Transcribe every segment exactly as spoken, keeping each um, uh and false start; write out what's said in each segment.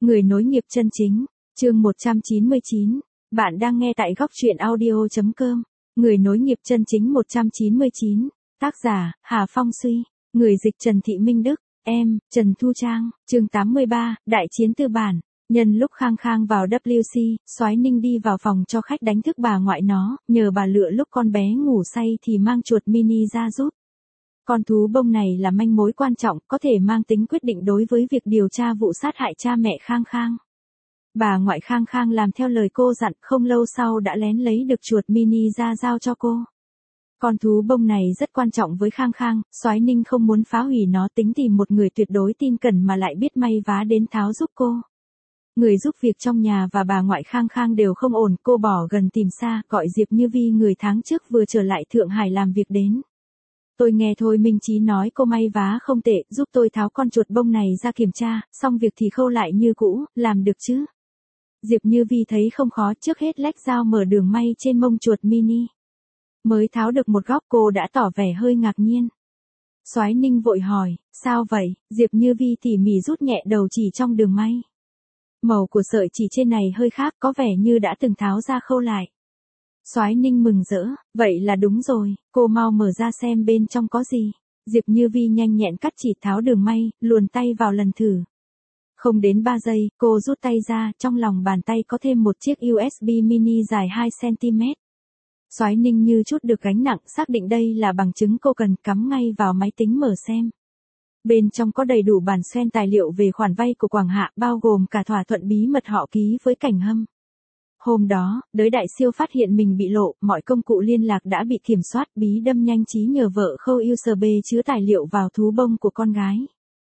Người nối nghiệp chân chính, chương một trăm chín mươi chín. Bạn đang nghe tại góc truyện audio chấm com. Người nối nghiệp chân chính một trăm chín mươi chín. Tác giả, Hà Phong Suy. Người dịch Trần Thị Minh Đức. Em, Trần Thu Trang. Chương tám mươi ba, Đại chiến tư bản. Nhân lúc Khang Khang vào W C, Soái Ninh đi vào phòng cho khách đánh thức bà ngoại nó, nhờ bà lựa lúc con bé ngủ say thì mang chuột mini ra giúp. Con thú bông này là manh mối quan trọng, có thể mang tính quyết định đối với việc điều tra vụ sát hại cha mẹ Khang Khang. Bà ngoại Khang Khang làm theo lời cô dặn, không lâu sau đã lén lấy được chuột mini ra giao cho cô. Con thú bông này rất quan trọng với Khang Khang, Soái Ninh không muốn phá hủy nó, tính tìm một người tuyệt đối tin cẩn mà lại biết may vá đến tháo giúp cô. Người giúp việc trong nhà và bà ngoại Khang Khang đều không ổn, cô bỏ gần tìm xa, gọi Diệp Như Vi người tháng trước vừa trở lại Thượng Hải làm việc đến. Tôi nghe Thôi Minh Chí nói cô may vá không tệ, giúp tôi tháo con chuột bông này ra kiểm tra, xong việc thì khâu lại như cũ, làm được chứ? Diệp Như Vi thấy không khó, trước hết lách dao mở đường may trên mông chuột mini. Mới tháo được một góc cô đã tỏ vẻ hơi ngạc nhiên. Soái Ninh vội hỏi, sao vậy? Diệp Như Vi tỉ mỉ rút nhẹ đầu chỉ trong đường may. Màu của sợi chỉ trên này hơi khác, có vẻ như đã từng tháo ra khâu lại. Soái Ninh mừng rỡ, vậy là đúng rồi, cô mau mở ra xem bên trong có gì. Diệp Như Vi nhanh nhẹn cắt chỉ, tháo đường may, luồn tay vào lần thử. Không đến ba giây, cô rút tay ra, trong lòng bàn tay có thêm một chiếc U S B mini dài hai xăng ti mét. Soái Ninh như chút được gánh nặng, xác định đây là bằng chứng cô cần, cắm ngay vào máy tính mở xem. Bên trong có đầy đủ bản xoen tài liệu về khoản vay của Quảng Hạ, bao gồm cả thỏa thuận bí mật họ ký với Cảnh Hâm. Hôm đó, Đới Đại Siêu phát hiện mình bị lộ, mọi công cụ liên lạc đã bị kiểm soát, bí đâm nhanh trí nhờ vợ khâu u ét bê chứa tài liệu vào thú bông của con gái.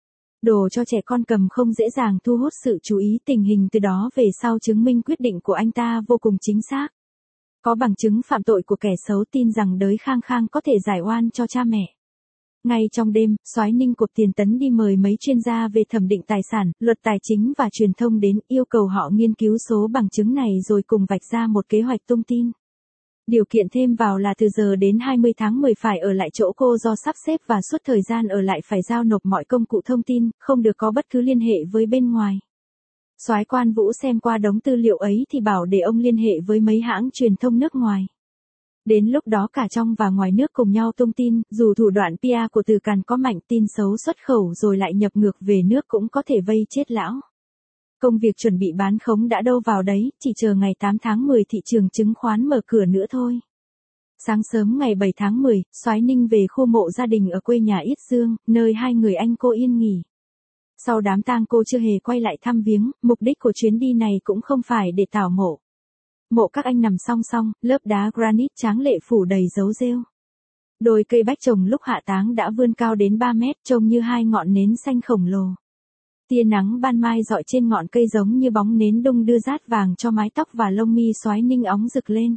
Đồ cho trẻ con cầm không dễ dàng thu hút sự chú ý, tình hình từ đó về sau chứng minh quyết định của anh ta vô cùng chính xác. Có bằng chứng phạm tội của kẻ xấu, tin rằng Đới Khang Khang có thể giải oan cho cha mẹ. Ngay trong đêm, Soái Ninh cộp tiền tấn đi mời mấy chuyên gia về thẩm định tài sản, luật tài chính và truyền thông đến, yêu cầu họ nghiên cứu số bằng chứng này rồi cùng vạch ra một kế hoạch tung tin. Điều kiện thêm vào là từ giờ đến hai mươi tháng mười phải ở lại chỗ cô do sắp xếp và suốt thời gian ở lại phải giao nộp mọi công cụ thông tin, không được có bất cứ liên hệ với bên ngoài. Soái Quan Vũ xem qua đống tư liệu ấy thì bảo để ông liên hệ với mấy hãng truyền thông nước ngoài. Đến lúc đó cả trong và ngoài nước cùng nhau tung tin, dù thủ đoạn pê e của Từ Càn có mạnh, tin xấu xuất khẩu rồi lại nhập ngược về nước cũng có thể vây chết lão. Công việc chuẩn bị bán khống đã đâu vào đấy, chỉ chờ ngày tám tháng mười thị trường chứng khoán mở cửa nữa thôi. Sáng sớm ngày bảy tháng mười, Soái Ninh về khu mộ gia đình ở quê nhà Yết Dương, nơi hai người anh cô yên nghỉ. Sau đám tang cô chưa hề quay lại thăm viếng, mục đích của chuyến đi này cũng không phải để tảo mộ. Mộ các anh nằm song song, lớp đá granite tráng lệ phủ đầy dấu rêu. Đôi cây bách trồng lúc hạ táng đã vươn cao đến ba mét, trông như hai ngọn nến xanh khổng lồ. Tia nắng ban mai rọi trên ngọn cây giống như bóng nến đung đưa rát vàng cho mái tóc và lông mi Soái Ninh óng rực lên.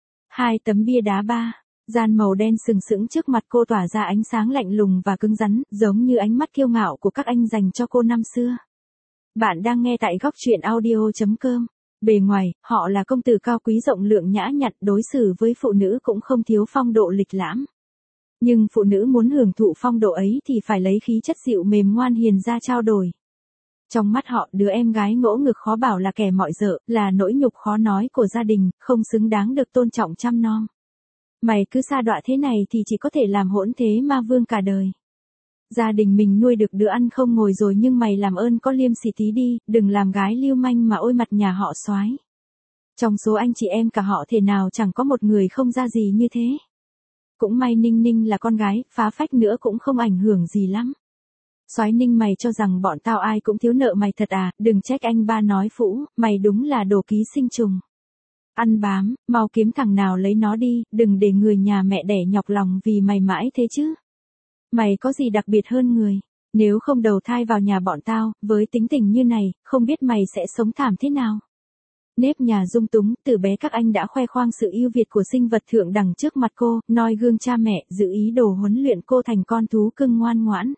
Hai tấm bia đá ba, gian màu đen sừng sững trước mặt cô tỏa ra ánh sáng lạnh lùng và cứng rắn, giống như ánh mắt kiêu ngạo của các anh dành cho cô năm xưa. Bạn đang nghe tại góc truyện audio chấm com. Bề ngoài, họ là công tử cao quý rộng lượng nhã nhặn, đối xử với phụ nữ cũng không thiếu phong độ lịch lãm. Nhưng phụ nữ muốn hưởng thụ phong độ ấy thì phải lấy khí chất dịu mềm ngoan hiền ra trao đổi. Trong mắt họ, đứa em gái ngỗ ngực khó bảo là kẻ mọi dợ, là nỗi nhục khó nói của gia đình, không xứng đáng được tôn trọng chăm nom. Mày cứ sa đọa thế này thì chỉ có thể làm hỗn thế ma vương cả đời. Gia đình mình nuôi được đứa ăn không ngồi rồi nhưng mày làm ơn có liêm sỉ tí đi, đừng làm gái lưu manh mà ôi mặt nhà họ Soái. Trong số anh chị em cả họ thể nào chẳng có một người không ra gì như thế. Cũng may Ninh Ninh là con gái, phá phách nữa cũng không ảnh hưởng gì lắm. Soái Ninh, mày cho rằng bọn tao ai cũng thiếu nợ mày thật à, đừng trách anh ba nói phũ, mày đúng là đồ ký sinh trùng. Ăn bám, mau kiếm thằng nào lấy nó đi, đừng để người nhà mẹ đẻ nhọc lòng vì mày mãi thế chứ. Mày có gì đặc biệt hơn người, nếu không đầu thai vào nhà bọn tao, với tính tình như này, không biết mày sẽ sống thảm thế nào. Nếp nhà dung túng, từ bé các anh đã khoe khoang sự ưu việt của sinh vật thượng đẳng trước mặt cô, noi gương cha mẹ, giữ ý đồ huấn luyện cô thành con thú cưng ngoan ngoãn.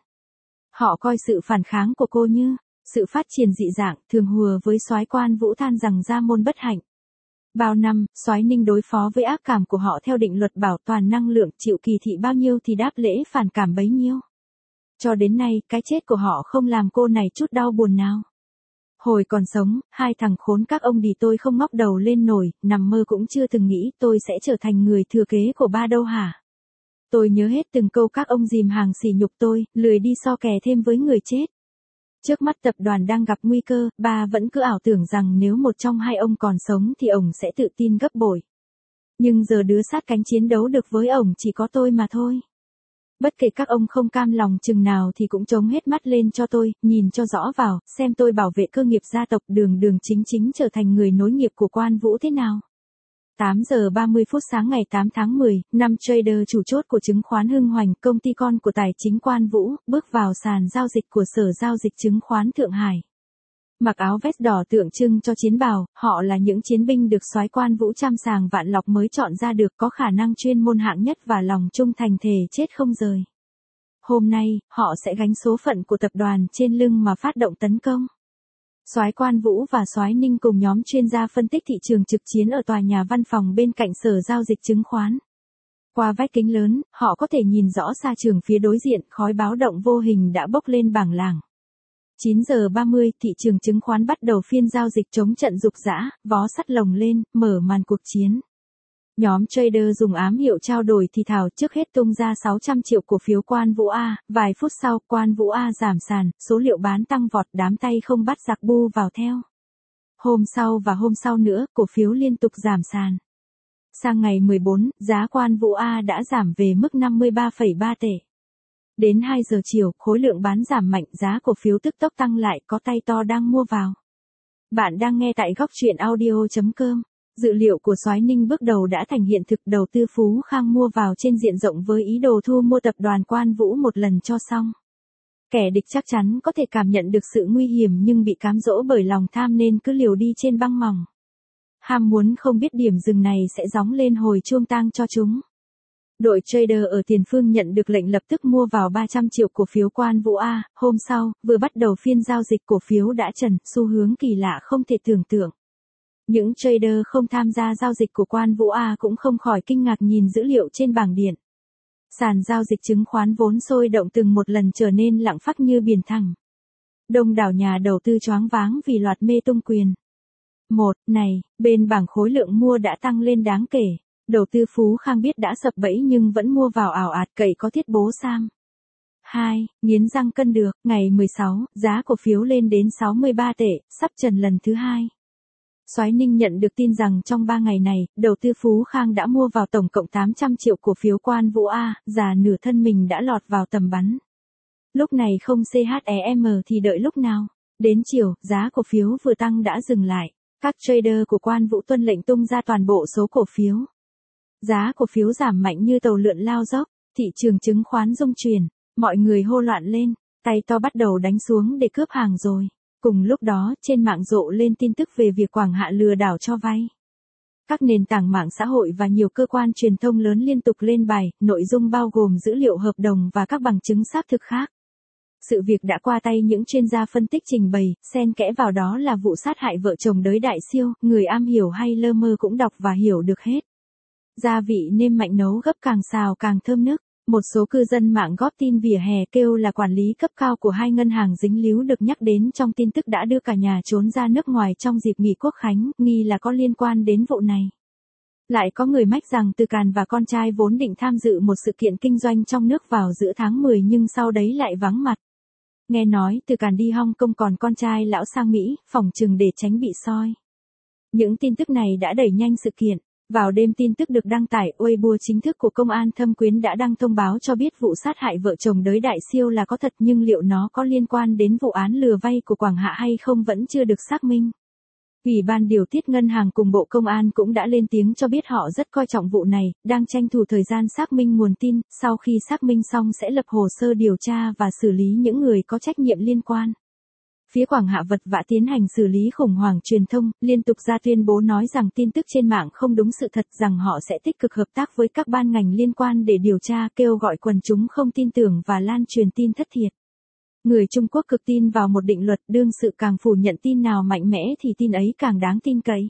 Họ coi sự phản kháng của cô như sự phát triển dị dạng, thường hùa với Soái Quan Vũ than rằng gia môn bất hạnh. Bao năm, Soái Ninh đối phó với ác cảm của họ theo định luật bảo toàn năng lượng, chịu kỳ thị bao nhiêu thì đáp lễ phản cảm bấy nhiêu. Cho đến nay, cái chết của họ không làm cô này chút đau buồn nào. Hồi còn sống, hai thằng khốn các ông đì tôi không ngóc đầu lên nổi, nằm mơ cũng chưa từng nghĩ tôi sẽ trở thành người thừa kế của ba đâu hả? Tôi nhớ hết từng câu các ông dìm hàng sỉ nhục tôi, lười đi so kè thêm với người chết. Trước mắt tập đoàn đang gặp nguy cơ, ba vẫn cứ ảo tưởng rằng nếu một trong hai ông còn sống thì ông sẽ tự tin gấp bội. Nhưng giờ đứa sát cánh chiến đấu được với ông chỉ có tôi mà thôi. Bất kể các ông không cam lòng chừng nào thì cũng chống hết mắt lên cho tôi, nhìn cho rõ vào, xem tôi bảo vệ cơ nghiệp gia tộc đường đường chính chính trở thành người nối nghiệp của Quan Vũ thế nào. tám giờ ba mươi phút sáng ngày tám tháng mười, năm trader chủ chốt của chứng khoán Hưng Hoành, công ty con của tài chính Quan Vũ, bước vào sàn giao dịch của Sở Giao dịch Chứng khoán Thượng Hải. Mặc áo vest đỏ tượng trưng cho chiến bào, họ là những chiến binh được soái Quan Vũ trăm sàng vạn lọc mới chọn ra được, có khả năng chuyên môn hạng nhất và lòng trung thành thề chết không rời. Hôm nay, họ sẽ gánh số phận của tập đoàn trên lưng mà phát động tấn công. Soái Quan Vũ và soái Ninh cùng nhóm chuyên gia phân tích thị trường trực chiến ở tòa nhà văn phòng bên cạnh Sở Giao dịch Chứng khoán. Qua vách kính lớn, họ có thể nhìn rõ xa trường phía đối diện, khói báo động vô hình đã bốc lên bảng làng. chín giờ ba mươi, thị trường chứng khoán bắt đầu phiên giao dịch chống trận rục rã, vó sắt lồng lên, mở màn cuộc chiến. Nhóm trader dùng ám hiệu trao đổi thì thào, trước hết tung ra sáu trăm triệu cổ phiếu Quan Vũ A, vài phút sau Quan Vũ A giảm sàn, số liệu bán tăng vọt, đám tay không bắt giặc bu vào theo. Hôm sau và hôm sau nữa, cổ phiếu liên tục giảm sàn. Sang ngày mười bốn, giá Quan Vũ A đã giảm về mức năm mươi ba phẩy ba tệ. Đến hai giờ chiều, khối lượng bán giảm mạnh, giá cổ phiếu tức tốc tăng lại, có tay to đang mua vào. Bạn đang nghe tại góc truyện audio chấm com. Dự liệu của soái Ninh bước đầu đã thành hiện thực, đầu tư Phú Khang mua vào trên diện rộng với ý đồ thu mua tập đoàn Quan Vũ một lần cho xong. Kẻ địch chắc chắn có thể cảm nhận được sự nguy hiểm nhưng bị cám dỗ bởi lòng tham nên cứ liều đi trên băng mỏng. Ham muốn không biết điểm dừng này sẽ gióng lên hồi chuông tang cho chúng. Đội trader ở tiền phương nhận được lệnh lập tức mua vào ba trăm triệu cổ phiếu Quan Vũ A, hôm sau, vừa bắt đầu phiên giao dịch cổ phiếu đã trần, xu hướng kỳ lạ không thể tưởng tượng. Những trader không tham gia giao dịch của Quan Vũ A cũng không khỏi kinh ngạc nhìn dữ liệu trên bảng điện. Sàn giao dịch chứng khoán vốn sôi động từng một lần trở nên lặng phắc như biển thẳng. Đông đảo nhà đầu tư choáng váng vì loạt mê tung quyền. Một, này, bên bảng khối lượng mua đã tăng lên đáng kể. Đầu tư Phú Khang biết đã sập bẫy nhưng vẫn mua vào ảo ạt cậy có thiết bố Sam. hai. Nghiến răng cân được, ngày mười sáu, giá cổ phiếu lên đến sáu mươi ba tệ, sắp trần lần thứ hai. Soái Ninh nhận được tin rằng trong ba ngày này, đầu tư Phú Khang đã mua vào tổng cộng tám trăm triệu cổ phiếu Quan Vũ A, già nửa thân mình đã lọt vào tầm bắn. Lúc này không xem thì đợi lúc nào. Đến chiều, giá cổ phiếu vừa tăng đã dừng lại. Các trader của Quan Vũ tuân lệnh tung ra toàn bộ số cổ phiếu. Giá cổ phiếu giảm mạnh như tàu lượn lao dốc, thị trường chứng khoán rung chuyển, mọi người hô loạn lên, tay to bắt đầu đánh xuống để cướp hàng rồi. Cùng lúc đó, trên mạng rộ lên tin tức về việc Quảng Hạ lừa đảo cho vay. Các nền tảng mạng xã hội và nhiều cơ quan truyền thông lớn liên tục lên bài, nội dung bao gồm dữ liệu hợp đồng và các bằng chứng xác thực khác. Sự việc đã qua tay những chuyên gia phân tích trình bày, xen kẽ vào đó là vụ sát hại vợ chồng đới đại siêu, người am hiểu hay lơ mơ cũng đọc và hiểu được hết. Gia vị nêm mạnh nấu gấp càng xào càng thơm nức. Một số cư dân mạng góp tin vỉa hè kêu là quản lý cấp cao của hai ngân hàng dính líu được nhắc đến trong tin tức đã đưa cả nhà trốn ra nước ngoài trong dịp nghỉ Quốc khánh, nghi là có liên quan đến vụ này. Lại có người mách rằng Từ Càn và con trai vốn định tham dự một sự kiện kinh doanh trong nước vào giữa tháng mười nhưng sau đấy lại vắng mặt. Nghe nói Từ Càn đi Hong Kong còn con trai lão sang Mỹ, phỏng chừng để tránh bị soi. Những tin tức này đã đẩy nhanh sự kiện. Vào đêm tin tức được đăng tải, Weibo chính thức của công an Thâm Quyến đã đăng thông báo cho biết vụ sát hại vợ chồng đới đại siêu là có thật nhưng liệu nó có liên quan đến vụ án lừa vay của Quảng Hạ hay không vẫn chưa được xác minh. Ủy ban điều tiết ngân hàng cùng Bộ Công an cũng đã lên tiếng cho biết họ rất coi trọng vụ này, đang tranh thủ thời gian xác minh nguồn tin, sau khi xác minh xong sẽ lập hồ sơ điều tra và xử lý những người có trách nhiệm liên quan. Phía Quảng Hạ vật vã tiến hành xử lý khủng hoảng truyền thông, liên tục ra tuyên bố nói rằng tin tức trên mạng không đúng sự thật, rằng họ sẽ tích cực hợp tác với các ban ngành liên quan để điều tra, kêu gọi quần chúng không tin tưởng và lan truyền tin thất thiệt. Người Trung Quốc cực tin vào một định luật, đương sự càng phủ nhận tin nào mạnh mẽ thì tin ấy càng đáng tin cậy.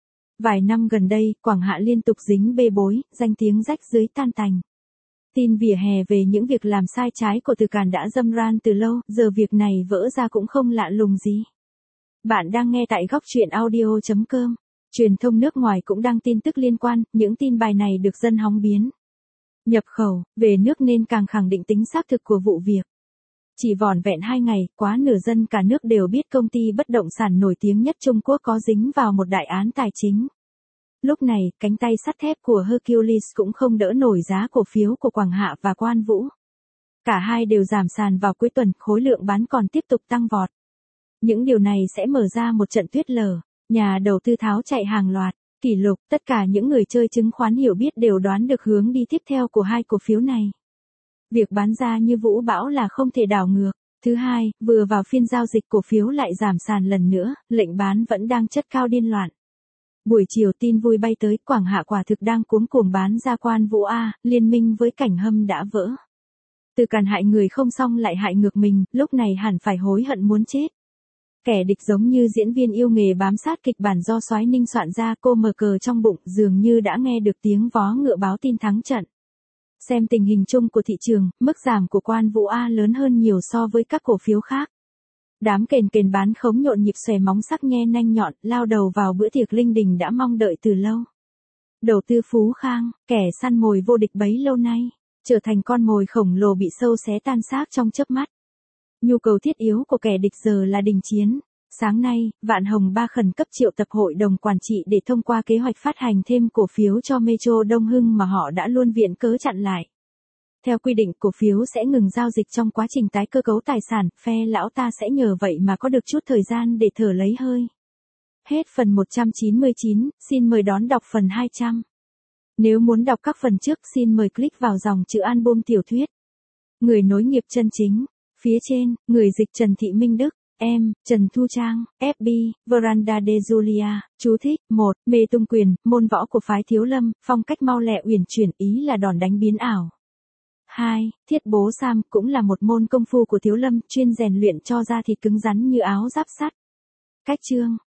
Vài năm gần đây, Quảng Hạ liên tục dính bê bối, danh tiếng rách rưới tan tành. Tin vỉa hè về những việc làm sai trái của Từ Càn đã râm ran từ lâu, giờ việc này vỡ ra cũng không lạ lùng gì. Bạn đang nghe tại góc truyện audio.com. Truyền thông nước ngoài cũng đăng tin tức liên quan, những tin bài này được dân hóng biến. Nhập khẩu, về nước nên càng khẳng định tính xác thực của vụ việc. Chỉ vỏn vẹn hai ngày, quá nửa dân cả nước đều biết công ty bất động sản nổi tiếng nhất Trung Quốc có dính vào một đại án tài chính. Lúc này, cánh tay sắt thép của Hercules cũng không đỡ nổi giá cổ phiếu của Quảng Hạ và Quan Vũ. Cả hai đều giảm sàn vào cuối tuần, khối lượng bán còn tiếp tục tăng vọt. Những điều này sẽ mở ra một trận tuyết lở, nhà đầu tư tháo chạy hàng loạt, kỷ lục, tất cả những người chơi chứng khoán hiểu biết đều đoán được hướng đi tiếp theo của hai cổ phiếu này. Việc bán ra như vũ bão là không thể đảo ngược. Thứ hai, vừa vào phiên giao dịch cổ phiếu lại giảm sàn lần nữa, lệnh bán vẫn đang chất cao điên loạn. Buổi chiều tin vui bay tới, Quảng Hạ quả thực đang cuống cuồng bán ra Quan Vũ A, liên minh với Cảnh Hâm đã vỡ. Từ càn hại người không xong lại hại ngược mình, lúc này hẳn phải hối hận muốn chết. Kẻ địch giống như diễn viên yêu nghề bám sát kịch bản do Soái Ninh soạn ra, cô mở cờ trong bụng, dường như đã nghe được tiếng vó ngựa báo tin thắng trận. Xem tình hình chung của thị trường, mức giảm của Quan Vũ A lớn hơn nhiều so với các cổ phiếu khác. Đám kền kền bán khống nhộn nhịp xòe móng sắc nhe nanh nhọn, lao đầu vào bữa tiệc linh đình đã mong đợi từ lâu. Đầu tư Phú Khang, kẻ săn mồi vô địch bấy lâu nay, trở thành con mồi khổng lồ bị sâu xé tan xác trong chớp mắt. Nhu cầu thiết yếu của kẻ địch giờ là đình chiến. Sáng nay, Vạn Hồng Ba khẩn cấp triệu tập hội đồng quản trị để thông qua kế hoạch phát hành thêm cổ phiếu cho Metro Đông Hưng mà họ đã luôn viện cớ chặn lại. Theo quy định, cổ phiếu sẽ ngừng giao dịch trong quá trình tái cơ cấu tài sản, phe lão ta sẽ nhờ vậy mà có được chút thời gian để thở lấy hơi. Hết phần một trăm chín mươi chín, xin mời đón đọc phần hai trăm. Nếu muốn đọc các phần trước, xin mời click vào dòng chữ album tiểu thuyết. Người nối nghiệp chân chính. Phía trên, người dịch Trần Thị Minh Đức, em, Trần Thu Trang, ép bê, Veranda de Julia, chú thích, một, mê tung quyền, môn võ của phái Thiếu Lâm, phong cách mau lẹ uyển chuyển, ý là đòn đánh biến ảo. hai, thiết bố Sam, cũng là một môn công phu của Thiếu Lâm, chuyên rèn luyện cho da thịt cứng rắn như áo giáp sắt. Cách chương,